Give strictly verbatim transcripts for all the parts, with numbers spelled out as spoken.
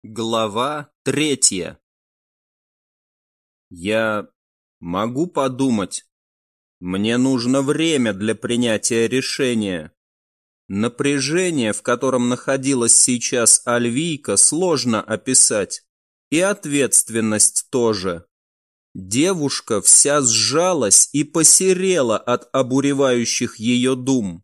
Глава третья. Я могу подумать. Мне нужно время для принятия решения. Напряжение, в котором находилась сейчас Альвийка, сложно описать. И ответственность тоже. Девушка вся сжалась и посерела от обуревающих ее дум.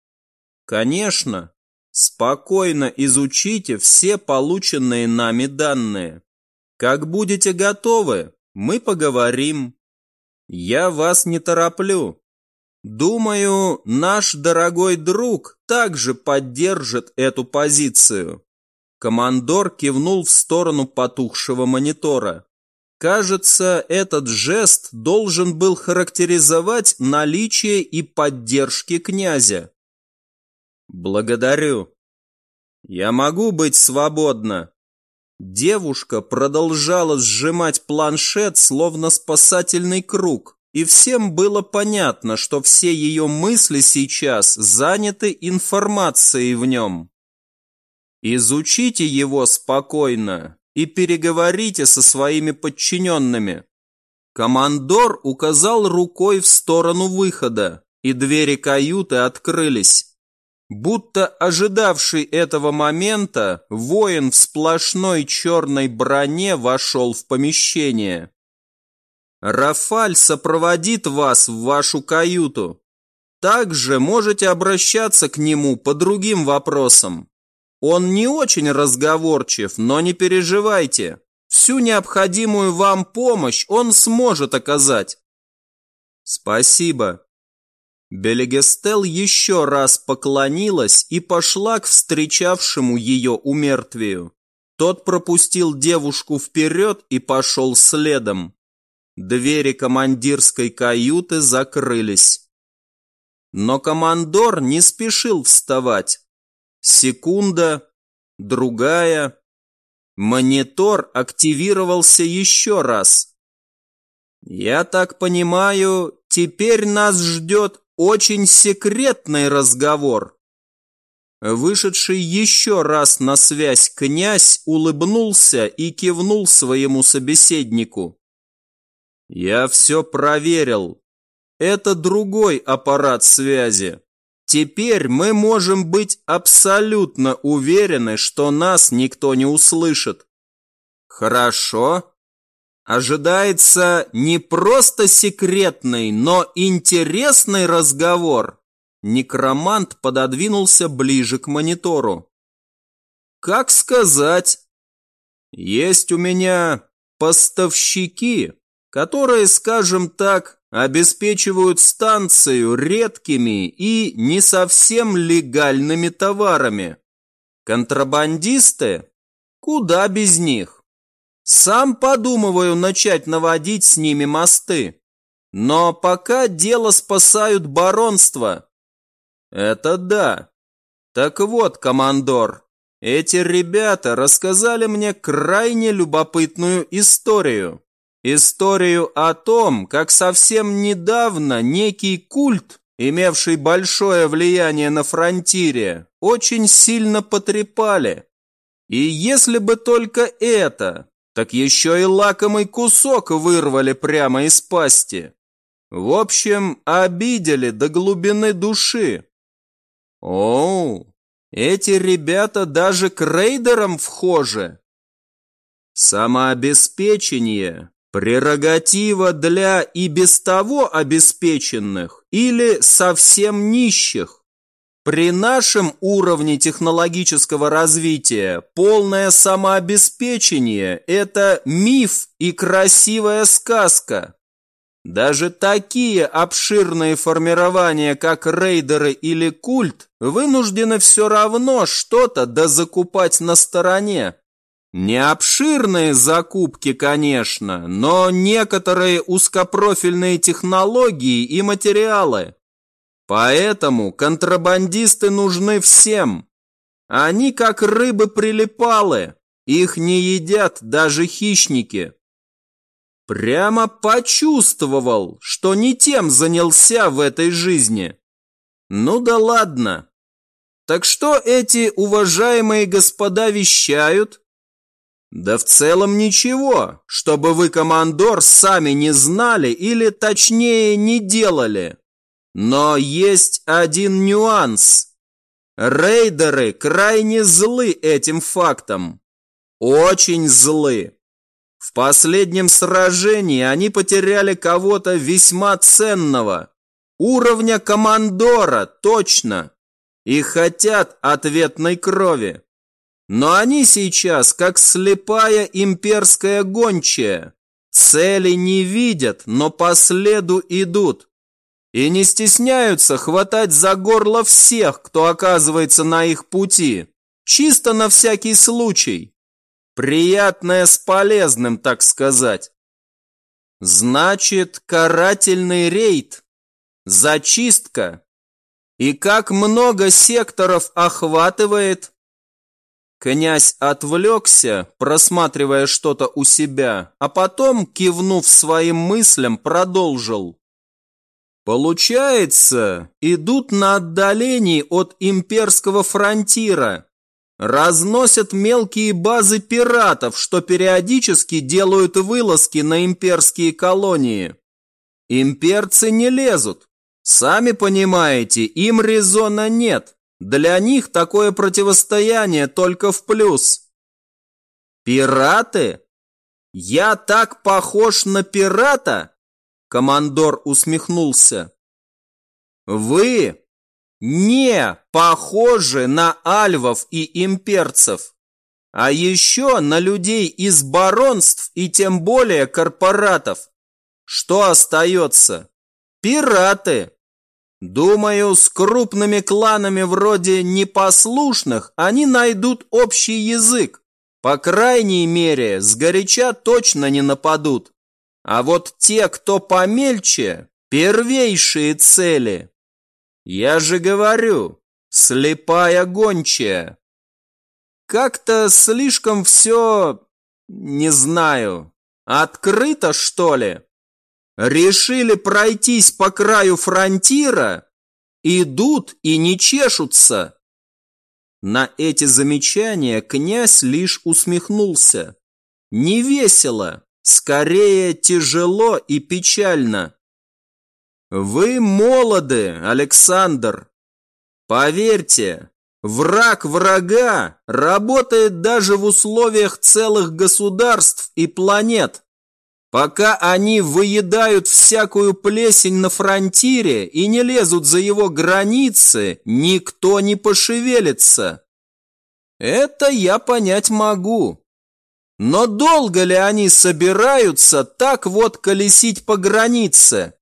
Конечно, спокойно изучите все полученные нами данные. Как будете готовы, мы поговорим. Я вас не тороплю. Думаю, наш дорогой друг также поддержит эту позицию. Командор кивнул в сторону потухшего монитора. Кажется, этот жест должен был характеризовать наличие и поддержки князя. Благодарю. Я могу быть свободна. Девушка продолжала сжимать планшет, словно спасательный круг, и всем было понятно, что все ее мысли сейчас заняты информацией в нем. Изучите его спокойно и переговорите со своими подчиненными. Командор указал рукой в сторону выхода, и двери каюты открылись. Будто ожидавший этого момента, воин в сплошной черной броне вошел в помещение. Рафаль сопроводит вас в вашу каюту. Также можете обращаться к нему по другим вопросам. Он не очень разговорчив, но не переживайте. Всю необходимую вам помощь он сможет оказать. Спасибо. Белегестел еще раз поклонилась и пошла к встречавшему ее умертвию. Тот пропустил девушку вперед и пошел следом. Двери командирской каюты закрылись. Но командор не спешил вставать. Секунда, другая. Монитор активировался еще раз. Я так понимаю, теперь нас ждет очень секретный разговор. Вышедший еще раз на связь князь улыбнулся и кивнул своему собеседнику. Я все проверил. Это другой аппарат связи. Теперь мы можем быть абсолютно уверены, что нас никто не услышит. Хорошо. Ожидается не просто секретный, но интересный разговор. Некромант пододвинулся ближе к монитору. Как сказать? Есть у меня поставщики, которые, скажем так, обеспечивают станцию редкими и не совсем легальными товарами. Контрабандисты? Куда без них? Сам подумываю начать наводить с ними мосты. Но пока дело спасают баронство. Это да. Так вот, командор, эти ребята рассказали мне крайне любопытную историю. Историю о том, как совсем недавно некий культ, имевший большое влияние на фронтире, очень сильно потрепали. И если бы только это... так еще и лакомый кусок вырвали прямо из пасти. В общем, обидели до глубины души. Оу, эти ребята даже к рейдерам вхожи. Самообеспечение – прерогатива для и без того обеспеченных или совсем нищих. При нашем уровне технологического развития полное самообеспечение – это миф и красивая сказка. Даже такие обширные формирования, как рейдеры или культ, вынуждены все равно что-то дозакупать на стороне. Не обширные закупки, конечно, но некоторые узкопрофильные технологии и материалы. Поэтому контрабандисты нужны всем. Они как рыбы-прилипалы, их не едят даже хищники. Прямо почувствовал, что не тем занялся в этой жизни. Ну да ладно. Так что эти уважаемые господа вещают? Да в целом ничего, чтобы вы, командор, сами не знали или точнее не делали. Но есть один нюанс. Рейдеры крайне злы этим фактом. Очень злы. В последнем сражении они потеряли кого-то весьма ценного. Уровня командора, точно. И хотят ответной крови. Но они сейчас как слепая имперская гончая. Цели не видят, но по следу идут. И не стесняются хватать за горло всех, кто оказывается на их пути. Чисто на всякий случай. Приятное с полезным, так сказать. Значит, карательный рейд. Зачистка. И как много секторов охватывает? Князь отвлекся, просматривая что-то у себя, а потом, кивнув своим мыслям, продолжил. Получается, идут на отдалении от имперского фронтира, разносят мелкие базы пиратов, что периодически делают вылазки на имперские колонии. Имперцы не лезут. Сами понимаете, им резона нет. Для них такое противостояние только в плюс. Пираты? Я так похож на пирата? Командор усмехнулся. Вы не похожи на альвов и имперцев, а еще на людей из баронств и тем более корпоратов. Что остается? Пираты. Думаю, с крупными кланами вроде непослушных они найдут общий язык. По крайней мере, сгоряча точно не нападут. А вот те, кто помельче, первейшие цели. Я же говорю, слепая гончая. Как-то слишком все, не знаю, открыто, что ли? Решили пройтись по краю фронтира? Идут и не чешутся. На эти замечания князь лишь усмехнулся. Не весело, скорее тяжело и печально. Вы молоды, Александр. Поверьте, враг врага работает даже в условиях целых государств и планет. Пока они выедают всякую плесень на фронтире и не лезут за его границы, никто не пошевелится. Это я понять могу. Но долго ли они собираются так вот колесить по границе?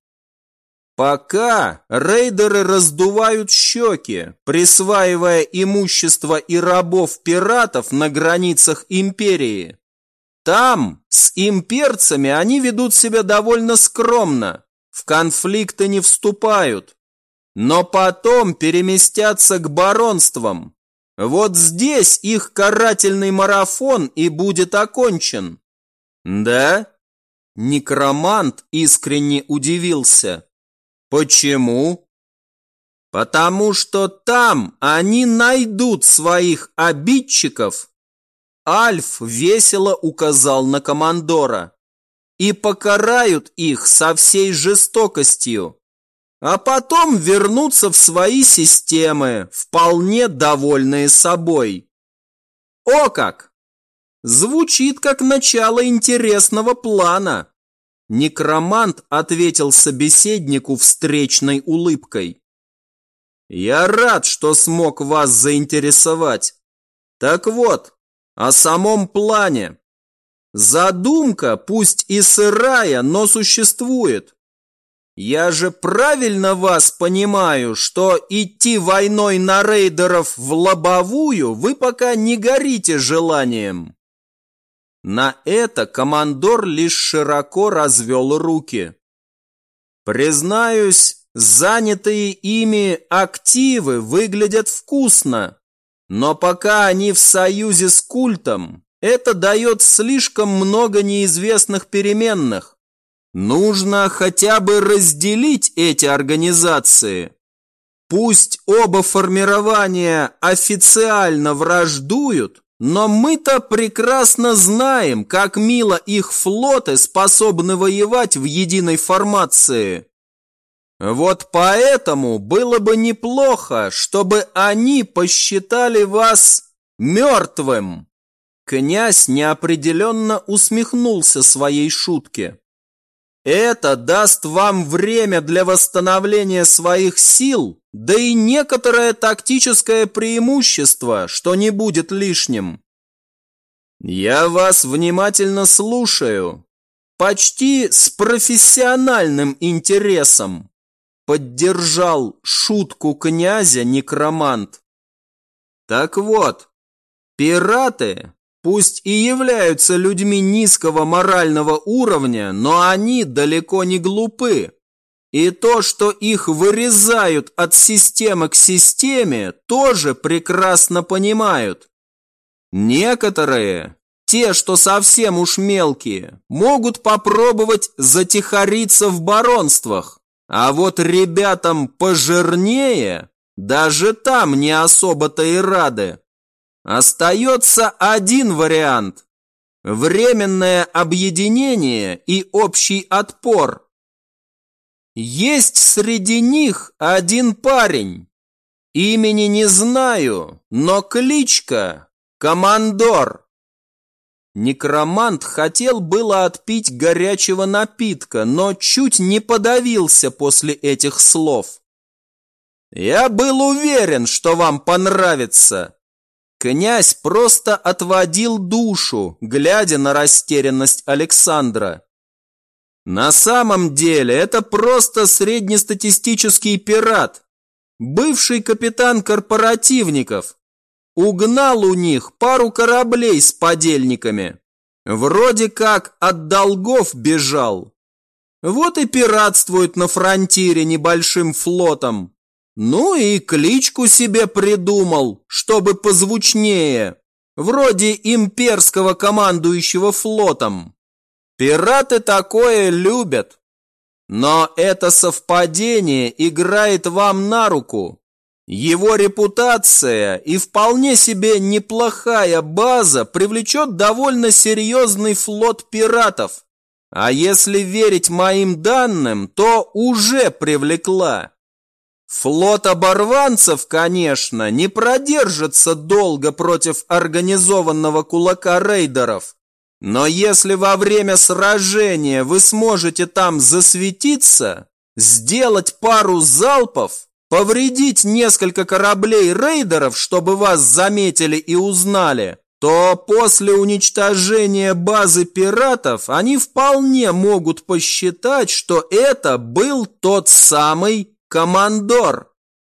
Пока рейдеры раздувают щеки, присваивая имущество и рабов-пиратов на границах империи. Там с имперцами они ведут себя довольно скромно, в конфликты не вступают, но потом переместятся к баронствам. Вот здесь их карательный марафон и будет окончен. Да? Некромант искренне удивился. Почему? Потому что там они найдут своих обидчиков. Альф весело указал на командора. И покарают их со всей жестокостью. А потом вернутся в свои системы, вполне довольные собой. О как! Звучит как начало интересного плана. Некромант ответил собеседнику встречной улыбкой. Я рад, что смог вас заинтересовать. Так вот, о самом плане. Задумка, пусть и сырая, но существует. Я же правильно вас понимаю, что идти войной на рейдеров в лобовую вы пока не горите желанием. На это командор лишь широко развел руки. Признаюсь, занятые ими активы выглядят вкусно. Но пока они в союзе с культом, это дает слишком много неизвестных переменных. Нужно хотя бы разделить эти организации. Пусть оба формирования официально враждуют, но мы-то прекрасно знаем, как мило их флоты способны воевать в единой формации. Вот поэтому было бы неплохо, чтобы они посчитали вас мертвым». Князь неопределенно усмехнулся своей шутке. «Это даст вам время для восстановления своих сил, да и некоторое тактическое преимущество, что не будет лишним». «Я вас внимательно слушаю, почти с профессиональным интересом», поддержал шутку князя некромант. «Так вот, пираты, пусть и являются людьми низкого морального уровня, но они далеко не глупы. И то, что их вырезают от системы к системе, тоже прекрасно понимают. Некоторые, те, что совсем уж мелкие, могут попробовать затихариться в баронствах, а вот ребятам пожирнее даже там не особо-то и рады. Остается один вариант – временное объединение и общий отпор. Есть среди них один парень. Имени не знаю, но кличка – Командор. Некромант хотел было отпить горячего напитка, но чуть не подавился после этих слов. «Я был уверен, что вам понравится». Князь просто отводил душу, глядя на растерянность Александра. На самом деле это просто среднестатистический пират, бывший капитан корпоративников. Угнал у них пару кораблей с подельниками. Вроде как от долгов бежал. Вот и пиратствует на фронтире небольшим флотом. Ну и кличку себе придумал, чтобы позвучнее, вроде имперского командующего флотом. Пираты такое любят. Но это совпадение играет вам на руку. Его репутация и вполне себе неплохая база привлечет довольно серьезный флот пиратов. А если верить моим данным, то уже привлекла. Флот оборванцев, конечно, не продержится долго против организованного кулака рейдеров. Но если во время сражения вы сможете там засветиться, сделать пару залпов, повредить несколько кораблей рейдеров, чтобы вас заметили и узнали, то после уничтожения базы пиратов они вполне могут посчитать, что это был тот самый Командор.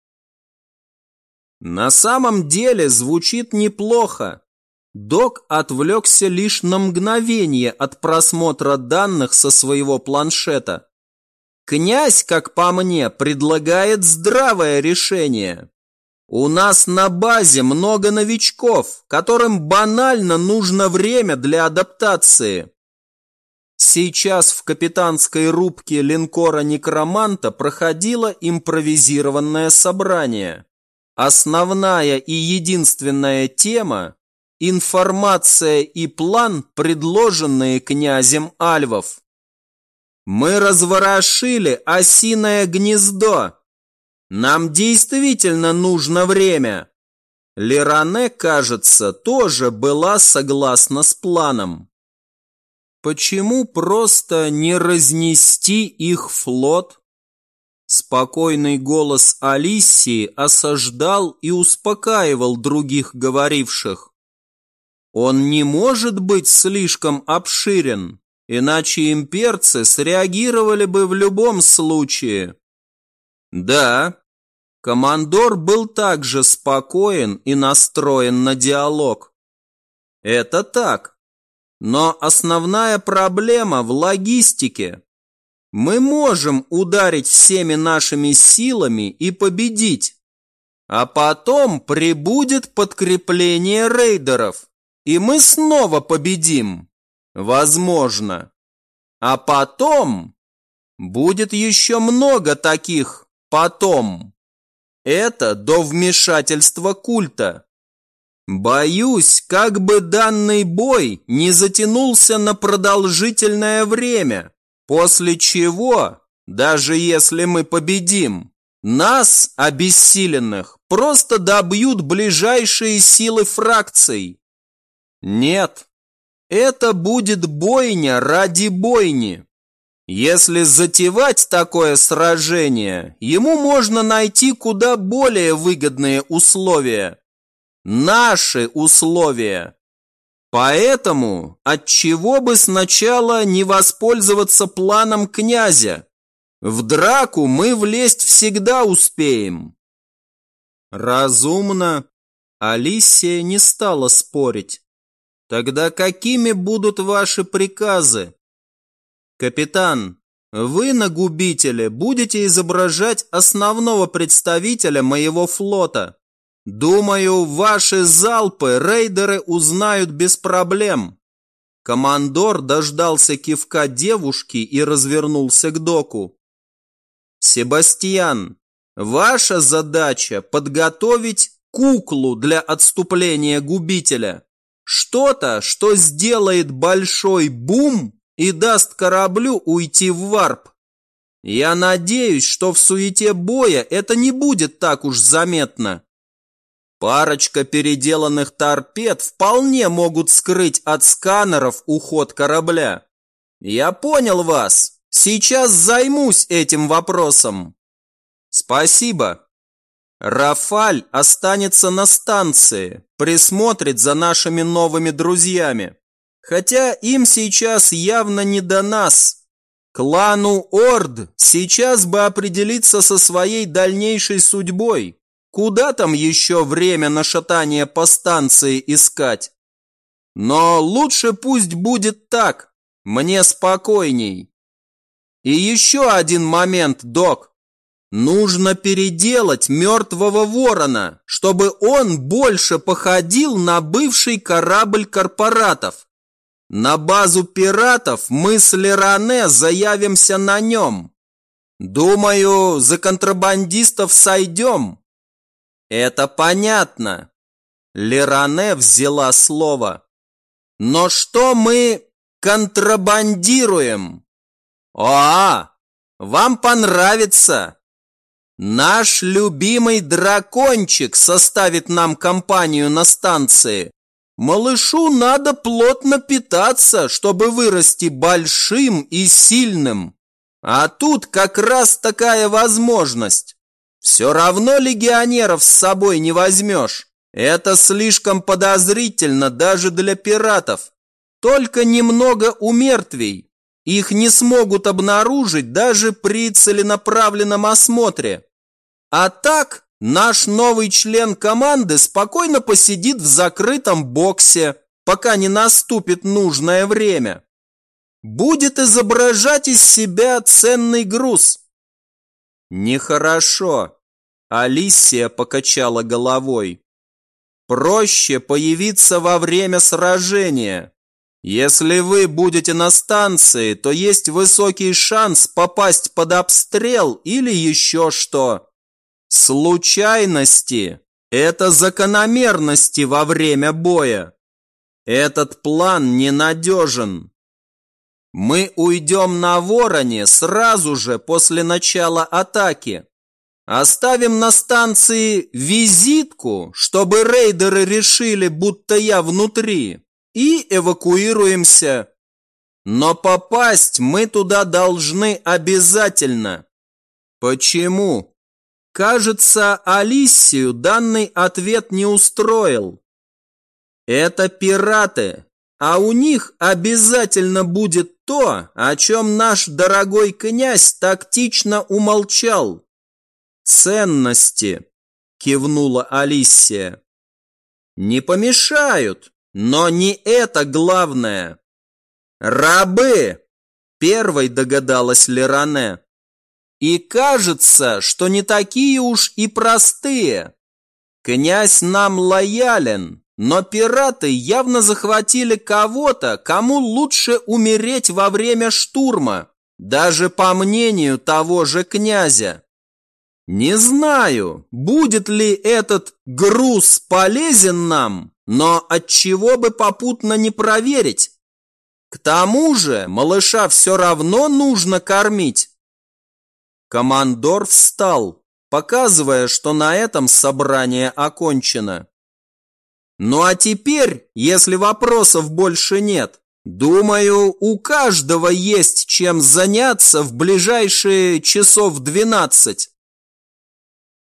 На самом деле звучит неплохо. Док отвлекся лишь на мгновение от просмотра данных со своего планшета. Князь, как по мне, предлагает здравое решение. У нас на базе много новичков, которым банально нужно время для адаптации. Сейчас в капитанской рубке линкора Некроманта проходило импровизированное собрание. Основная и единственная тема – информация и план, предложенные князем Альвов. Мы разворошили осиное гнездо. Нам действительно нужно время. Леране, кажется, тоже была согласна с планом. Почему просто не разнести их флот? Спокойный голос Алисии осаждал и успокаивал других говоривших. Он не может быть слишком обширен, иначе имперцы среагировали бы в любом случае. Да, Командор был также спокоен и настроен на диалог. Это так. Но основная проблема в логистике. Мы можем ударить всеми нашими силами и победить. А потом прибудет подкрепление рейдеров, и мы снова победим. Возможно. А потом будет еще много таких «потом». Это до вмешательства культа. Боюсь, как бы данный бой не затянулся на продолжительное время, после чего, даже если мы победим, нас, обессиленных, просто добьют ближайшие силы фракций. Нет, это будет бойня ради бойни. Если затевать такое сражение, ему можно найти куда более выгодные условия. Наши условия. Поэтому отчего бы сначала не воспользоваться планом князя? В драку мы влезть всегда успеем. Разумно. Алисия не стала спорить. Тогда какими будут ваши приказы? Капитан, вы на губителе будете изображать основного представителя моего флота. Думаю, ваши залпы рейдеры узнают без проблем. Командор дождался кивка девушки и развернулся к доку. Себастьян, ваша задача подготовить куклу для отступления губителя. Что-то, что сделает большой бум и даст кораблю уйти в варп. Я надеюсь, что в суете боя это не будет так уж заметно. Парочка переделанных торпед вполне могут скрыть от сканеров уход корабля. Я понял вас. Сейчас займусь этим вопросом. Спасибо. Рафаль останется на станции, присмотрит за нашими новыми друзьями. Хотя им сейчас явно не до нас. Клану Орд сейчас бы определиться со своей дальнейшей судьбой. Куда там еще время на шатание по станции искать? Но лучше пусть будет так, мне спокойней. И еще один момент, док. Нужно переделать мертвого ворона, чтобы он больше походил на бывший корабль корпоратов. На базу пиратов мы с Леране заявимся на нем. Думаю, за контрабандистов сойдем. Это понятно. Леране взяла слово. Но что мы контрабандируем? А, вам понравится. Наш любимый дракончик составит нам компанию на станции. Малышу надо плотно питаться, чтобы вырасти большим и сильным. А тут как раз такая возможность. Все равно легионеров с собой не возьмешь. Это слишком подозрительно даже для пиратов. Только немного умертвий. Их не смогут обнаружить даже при целенаправленном осмотре. А так, наш новый член команды спокойно посидит в закрытом боксе, пока не наступит нужное время. Будет изображать из себя ценный груз. Нехорошо. Алисия покачала головой. Проще появиться во время сражения. Если вы будете на станции, то есть высокий шанс попасть под обстрел или еще что. Случайности – это закономерности во время боя. Этот план ненадежен. Мы уйдем на Вороне сразу же после начала атаки. Оставим на станции визитку, чтобы рейдеры решили, будто я внутри, и эвакуируемся. Но попасть мы туда должны обязательно. Почему? Кажется, Алисию данный ответ не устроил. Это пираты, а у них обязательно будет то, о чем наш дорогой князь тактично умолчал. Ценности, кивнула Алисия. Не помешают, но не это главное. Рабы, первой догадалась Леране. И кажется, что не такие уж и простые. Князь нам лоялен, но пираты явно захватили кого-то, кому лучше умереть во время штурма, даже по мнению того же князя. Не знаю, будет ли этот груз полезен нам, но отчего бы попутно не проверить? К тому же малыша все равно нужно кормить. Командор встал, показывая, что на этом собрание окончено. Ну а теперь, если вопросов больше нет, думаю, у каждого есть чем заняться в ближайшие часов двенадцать.